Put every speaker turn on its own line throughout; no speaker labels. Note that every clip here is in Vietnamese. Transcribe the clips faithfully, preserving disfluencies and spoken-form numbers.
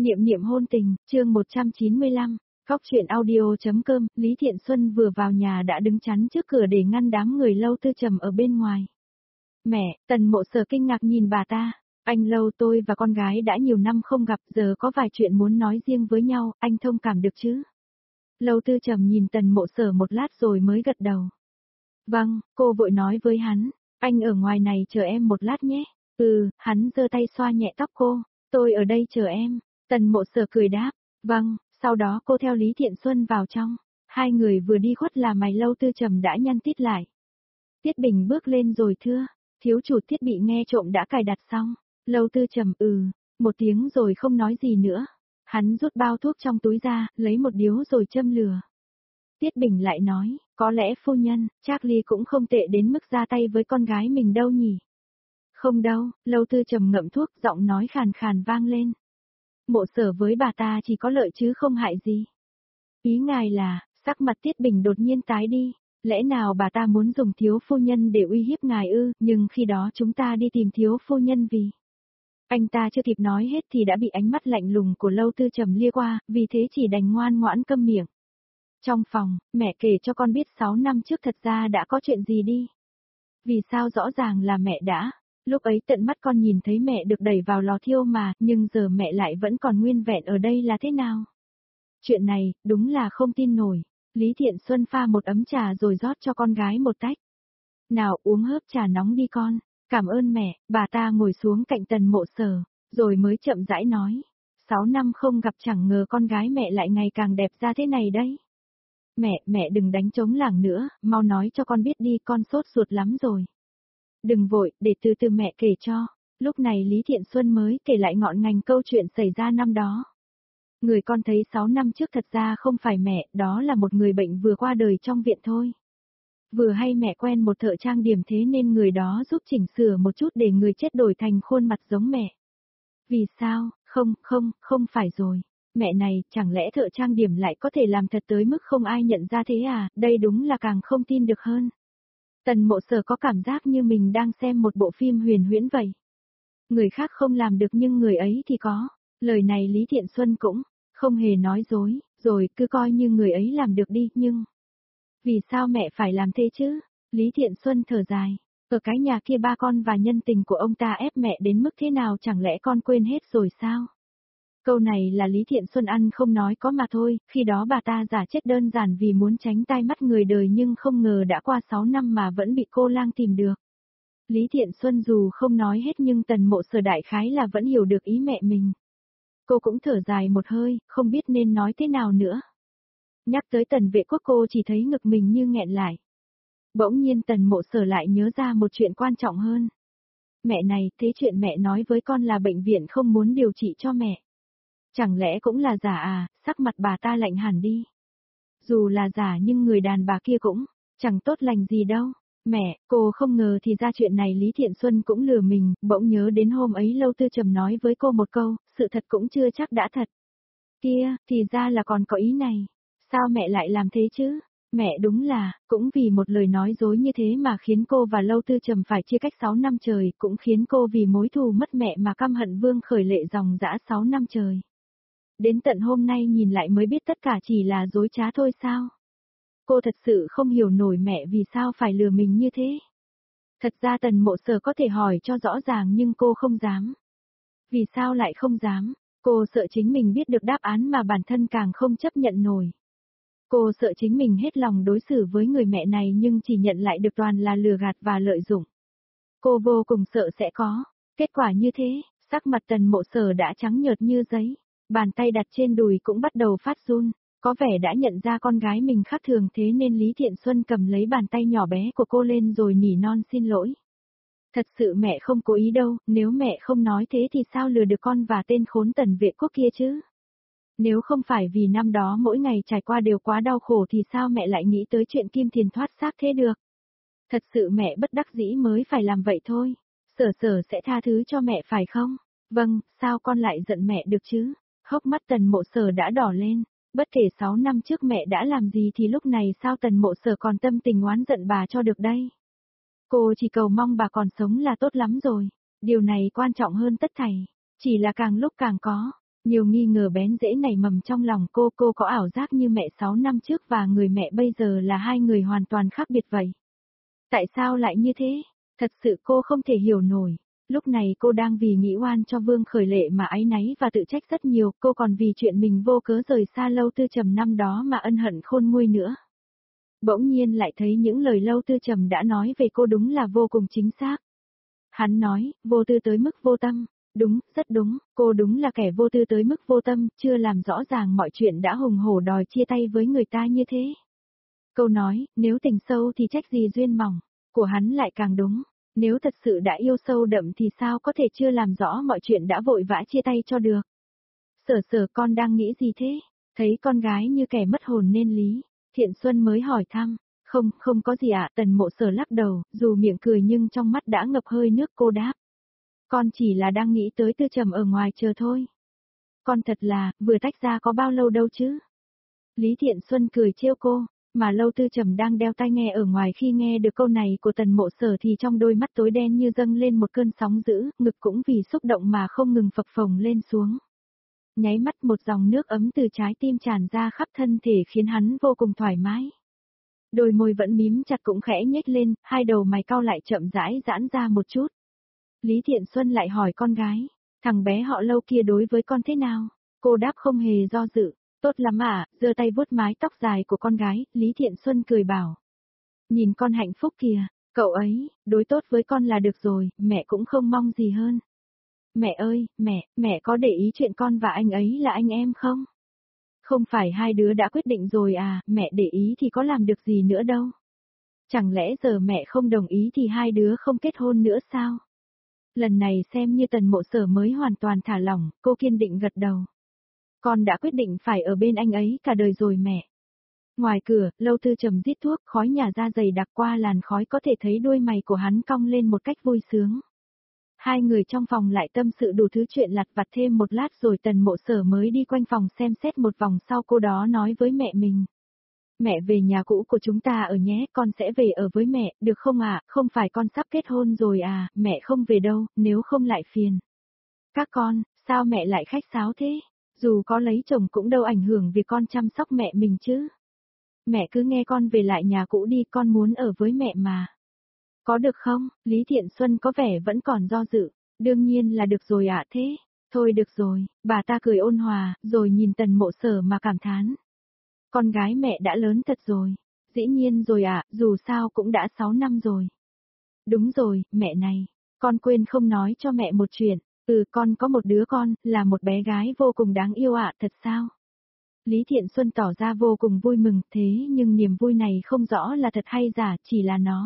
Niệm niệm hôn tình, chương một trăm chín mươi lăm, Cóc truyện audio.com, Lý Thiện Xuân vừa vào nhà đã đứng chắn trước cửa để ngăn đám người Lâu Tư Trầm ở bên ngoài. Mẹ, Tần Mộ Sở kinh ngạc nhìn bà ta, anh Lâu tôi và con gái đã nhiều năm không gặp, giờ có vài chuyện muốn nói riêng với nhau, anh thông cảm được chứ? Lâu Tư Trầm nhìn Tần Mộ Sở một lát rồi mới gật đầu. Vâng, cô vội nói với hắn, anh ở ngoài này chờ em một lát nhé. Ừ, hắn giơ tay xoa nhẹ tóc cô, tôi ở đây chờ em. Tần Mộ Sở cười đáp, vâng, sau đó cô theo Lý Thiện Xuân vào trong. Hai người vừa đi khuất là mày Lâu Tư Trầm đã nhăn tít lại. Tiết Bình bước lên rồi thưa, thiếu chủ thiết bị nghe trộm đã cài đặt xong. Lâu Tư Trầm ừ, một tiếng rồi không nói gì nữa. Hắn rút bao thuốc trong túi ra, lấy một điếu rồi châm lửa. Tiết Bình lại nói, có lẽ phu nhân, Charlie cũng không tệ đến mức ra tay với con gái mình đâu nhỉ. Không đâu, Lâu Tư Trầm ngậm thuốc, giọng nói khàn khàn vang lên. Mộ Sở với bà ta chỉ có lợi chứ không hại gì. Ý ngài là, sắc mặt Tiết Bình đột nhiên tái đi, lẽ nào bà ta muốn dùng thiếu phu nhân để uy hiếp ngài ư, nhưng khi đó chúng ta đi tìm thiếu phu nhân vì... Anh ta chưa kịp nói hết thì đã bị ánh mắt lạnh lùng của Lâu Tư Trầm lia qua, vì thế chỉ đành ngoan ngoãn câm miệng. Trong phòng, mẹ kể cho con biết sáu năm trước thật ra đã có chuyện gì đi. Vì sao rõ ràng là mẹ đã... Lúc ấy tận mắt con nhìn thấy mẹ được đẩy vào lò thiêu mà, nhưng giờ mẹ lại vẫn còn nguyên vẹn ở đây là thế nào? Chuyện này, đúng là không tin nổi. Lý Thiện Xuân pha một ấm trà rồi rót cho con gái một tách. Nào uống hớp trà nóng đi con, cảm ơn mẹ, bà ta ngồi xuống cạnh Tần Mộ Sở, rồi mới chậm rãi nói. Sáu năm không gặp chẳng ngờ con gái mẹ lại ngày càng đẹp ra thế này đấy. Mẹ, mẹ đừng đánh trống lảng nữa, mau nói cho con biết đi, con sốt ruột lắm rồi. Đừng vội, để từ từ mẹ kể cho. Lúc này Lý Thiện Xuân mới kể lại ngọn ngành câu chuyện xảy ra năm đó. Người con thấy sáu năm trước thật ra không phải mẹ, đó là một người bệnh vừa qua đời trong viện thôi. Vừa hay mẹ quen một thợ trang điểm thế nên người đó giúp chỉnh sửa một chút để người chết đổi thành khuôn mặt giống mẹ. Vì sao, không, không, không phải rồi. Mẹ này, chẳng lẽ thợ trang điểm lại có thể làm thật tới mức không ai nhận ra thế à, đây đúng là càng không tin được hơn. Tần Mộ Sở có cảm giác như mình đang xem một bộ phim huyền huyễn vậy. Người khác không làm được nhưng người ấy thì có. Lời này Lý Thiện Xuân cũng không hề nói dối, rồi cứ coi như người ấy làm được đi, nhưng... Vì sao mẹ phải làm thế chứ? Lý Thiện Xuân thở dài. Ở cái nhà kia ba con và nhân tình của ông ta ép mẹ đến mức thế nào chẳng lẽ con quên hết rồi sao? Câu này là Lý Thiện Xuân ăn không nói có mà thôi, khi đó bà ta giả chết đơn giản vì muốn tránh tai mắt người đời nhưng không ngờ đã qua sáu năm mà vẫn bị cô lang tìm được. Lý Thiện Xuân dù không nói hết nhưng Tần Mộ Sở đại khái là vẫn hiểu được ý mẹ mình. Cô cũng thở dài một hơi, không biết nên nói thế nào nữa. Nhắc tới Tần Vệ Quốc cô chỉ thấy ngực mình như nghẹn lại. Bỗng nhiên Tần Mộ Sở lại nhớ ra một chuyện quan trọng hơn. Mẹ này, thế chuyện mẹ nói với con là bệnh viện không muốn điều trị cho mẹ. Chẳng lẽ cũng là giả à, sắc mặt bà ta lạnh hẳn đi. Dù là giả nhưng người đàn bà kia cũng chẳng tốt lành gì đâu. Mẹ, cô không ngờ thì ra chuyện này Lý Thiện Xuân cũng lừa mình, bỗng nhớ đến hôm ấy Lâu Tư Trầm nói với cô một câu, sự thật cũng chưa chắc đã thật. Kia, thì ra là còn có ý này. Sao mẹ lại làm thế chứ? Mẹ đúng là, cũng vì một lời nói dối như thế mà khiến cô và Lâu Tư Trầm phải chia cách sáu năm trời, cũng khiến cô vì mối thù mất mẹ mà căm hận Vương Khởi Lệ dòng dã sáu năm trời. Đến tận hôm nay nhìn lại mới biết tất cả chỉ là dối trá thôi sao? Cô thật sự không hiểu nổi mẹ vì sao phải lừa mình như thế. Thật ra Tần Mộ Sở có thể hỏi cho rõ ràng nhưng cô không dám. Vì sao lại không dám? Cô sợ chính mình biết được đáp án mà bản thân càng không chấp nhận nổi. Cô sợ chính mình hết lòng đối xử với người mẹ này nhưng chỉ nhận lại được toàn là lừa gạt và lợi dụng. Cô vô cùng sợ sẽ có kết quả như thế, sắc mặt Tần Mộ Sở đã trắng nhợt như giấy. Bàn tay đặt trên đùi cũng bắt đầu phát run, có vẻ đã nhận ra con gái mình khác thường thế nên Lý Thiện Xuân cầm lấy bàn tay nhỏ bé của cô lên rồi nỉ non xin lỗi. Thật sự mẹ không cố ý đâu, nếu mẹ không nói thế thì sao lừa được con và tên khốn Tần Vệ Quốc kia chứ? Nếu không phải vì năm đó mỗi ngày trải qua đều quá đau khổ thì sao mẹ lại nghĩ tới chuyện Kim Thiền thoát xác thế được? Thật sự mẹ bất đắc dĩ mới phải làm vậy thôi. Sở Sở sẽ tha thứ cho mẹ phải không? Vâng, sao con lại giận mẹ được chứ? Hốc mắt Tần Mộ Sở đã đỏ lên, bất kể sáu năm trước mẹ đã làm gì thì lúc này sao Tần Mộ Sở còn tâm tình oán giận bà cho được đây. Cô chỉ cầu mong bà còn sống là tốt lắm rồi, điều này quan trọng hơn tất thảy, chỉ là càng lúc càng có. Nhiều nghi ngờ bén rễ nảy mầm trong lòng cô, cô có ảo giác như mẹ sáu năm trước và người mẹ bây giờ là hai người hoàn toàn khác biệt vậy. Tại sao lại như thế? Thật sự cô không thể hiểu nổi. Lúc này cô đang vì nghĩ oan cho Vương Khởi Lệ mà áy náy và tự trách rất nhiều, cô còn vì chuyện mình vô cớ rời xa Lâu Tư Trầm năm đó mà ân hận khôn nguôi nữa. Bỗng nhiên lại thấy những lời Lâu Tư Trầm đã nói về cô đúng là vô cùng chính xác. Hắn nói, vô tư tới mức vô tâm. Đúng, rất đúng, cô đúng là kẻ vô tư tới mức vô tâm, chưa làm rõ ràng mọi chuyện đã hùng hổ đòi chia tay với người ta như thế. Câu nói, nếu tình sâu thì trách gì duyên mỏng, của hắn lại càng đúng. Nếu thật sự đã yêu sâu đậm thì sao có thể chưa làm rõ mọi chuyện đã vội vã chia tay cho được. Sở sở con đang nghĩ gì thế? Thấy con gái như kẻ mất hồn nên lý. Thiện Xuân mới hỏi thăm. Không, không có gì ạ. Tần Mộ Sở lắc đầu, dù miệng cười nhưng trong mắt đã ngập hơi nước. Cô đáp. Con chỉ là đang nghĩ tới Tư Trầm ở ngoài chờ thôi. Con thật là, vừa tách ra có bao lâu đâu chứ? Lý Thiện Xuân cười trêu cô. Mà Lâu Tư Trầm đang đeo tai nghe ở ngoài khi nghe được câu này của Tần Mộ Sở thì trong đôi mắt tối đen như dâng lên một cơn sóng dữ, ngực cũng vì xúc động mà không ngừng phập phồng lên xuống. Nháy mắt một dòng nước ấm từ trái tim tràn ra khắp thân thể khiến hắn vô cùng thoải mái. Đôi môi vẫn mím chặt cũng khẽ nhếch lên, hai đầu mày cau lại chậm rãi giãn ra một chút. Lý Thiện Xuân lại hỏi con gái, thằng bé họ Lâu kia đối với con thế nào? Cô đáp không hề do dự. Tốt lắm à, giơ tay vuốt mái tóc dài của con gái, Lý Thiện Xuân cười bảo. Nhìn con hạnh phúc kìa, cậu ấy, đối tốt với con là được rồi, mẹ cũng không mong gì hơn. Mẹ ơi, mẹ, mẹ có để ý chuyện con và anh ấy là anh em không? Không phải hai đứa đã quyết định rồi à, mẹ để ý thì có làm được gì nữa đâu. Chẳng lẽ giờ mẹ không đồng ý thì hai đứa không kết hôn nữa sao? Lần này xem như Tần Mộ Sở mới hoàn toàn thả lỏng, cô kiên định gật đầu. Con đã quyết định phải ở bên anh ấy cả đời rồi mẹ. Ngoài cửa, Lâu Tư Trầm rít thuốc, khói nhà ra dày đặc qua làn khói có thể thấy đôi mày của hắn cong lên một cách vui sướng. Hai người trong phòng lại tâm sự đủ thứ chuyện lặt vặt thêm một lát rồi Tần Mộ Sở mới đi quanh phòng xem xét một vòng sau cô đó nói với mẹ mình. Mẹ về nhà cũ của chúng ta ở nhé, con sẽ về ở với mẹ, được không ạ? À? Không phải con sắp kết hôn rồi à, mẹ không về đâu, nếu không lại phiền. Các con, sao mẹ lại khách sáo thế? Dù có lấy chồng cũng đâu ảnh hưởng việc con chăm sóc mẹ mình chứ. Mẹ cứ nghe con về lại nhà cũ đi, con muốn ở với mẹ mà. Có được không? Lý Thiện Xuân có vẻ vẫn còn do dự. Đương nhiên là được rồi ạ. Thế. Thôi được rồi, bà ta cười ôn hòa, rồi nhìn Tần Mộ Sở mà cảm thán. Con gái mẹ đã lớn thật rồi. Dĩ nhiên rồi ạ, dù sao cũng đã sáu năm rồi. Đúng rồi, mẹ này. Con quên không nói cho mẹ một chuyện. Ừ, con có một đứa con, là một bé gái vô cùng đáng yêu ạ, thật sao? Lý Thiện Xuân tỏ ra vô cùng vui mừng, thế nhưng niềm vui này không rõ là thật hay giả, chỉ là nó.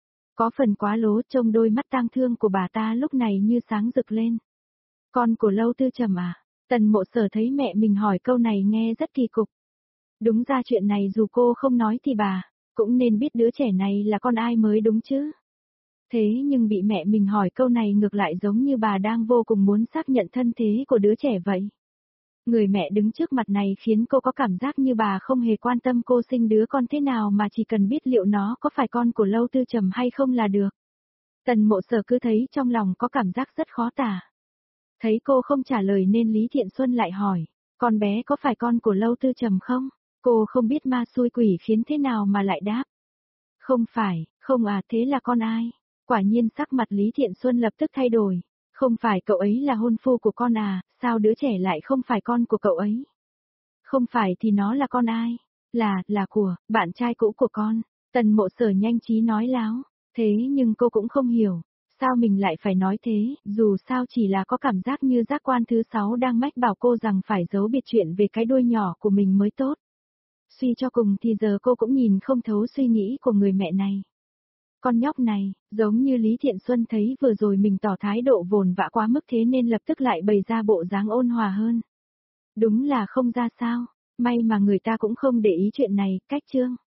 Có phần quá lố, trông đôi mắt tang thương của bà ta lúc này như sáng rực lên. Con của Lâu Tư Trầm à? Tần Mộ Sở thấy mẹ mình hỏi câu này nghe rất kỳ cục. Đúng ra chuyện này dù cô không nói thì bà cũng nên biết đứa trẻ này là con ai mới đúng chứ. Thế nhưng bị mẹ mình hỏi câu này ngược lại giống như bà đang vô cùng muốn xác nhận thân thế của đứa trẻ vậy. Người mẹ đứng trước mặt này khiến cô có cảm giác như bà không hề quan tâm cô sinh đứa con thế nào mà chỉ cần biết liệu nó có phải con của Lâu Tư Trầm hay không là được. Tần Mộ Sở cứ thấy trong lòng có cảm giác rất khó tả. Thấy cô không trả lời nên Lý Thiện Xuân lại hỏi, con bé có phải con của Lâu Tư Trầm không? Cô không biết ma xui quỷ khiến thế nào mà lại đáp. Không phải, không à, thế là con ai? Quả nhiên sắc mặt Lý Thiện Xuân lập tức thay đổi. Không phải cậu ấy là hôn phu của con à, sao đứa trẻ lại không phải con của cậu ấy? Không phải thì nó là con ai? Là, là của, bạn trai cũ của con. Tần Mộ Sở nhanh trí nói láo. Thế nhưng cô cũng không hiểu. Sao mình lại phải nói thế, dù sao chỉ là có cảm giác như giác quan thứ sáu đang mách bảo cô rằng phải giấu biệt chuyện về cái đuôi nhỏ của mình mới tốt. Suy cho cùng thì giờ cô cũng nhìn không thấu suy nghĩ của người mẹ này. Con nhóc này, giống như Lý Thiện Xuân thấy vừa rồi mình tỏ thái độ vồn vã quá mức thế nên lập tức lại bày ra bộ dáng ôn hòa hơn. Đúng là không ra sao, may mà người ta cũng không để ý chuyện này, cách chương.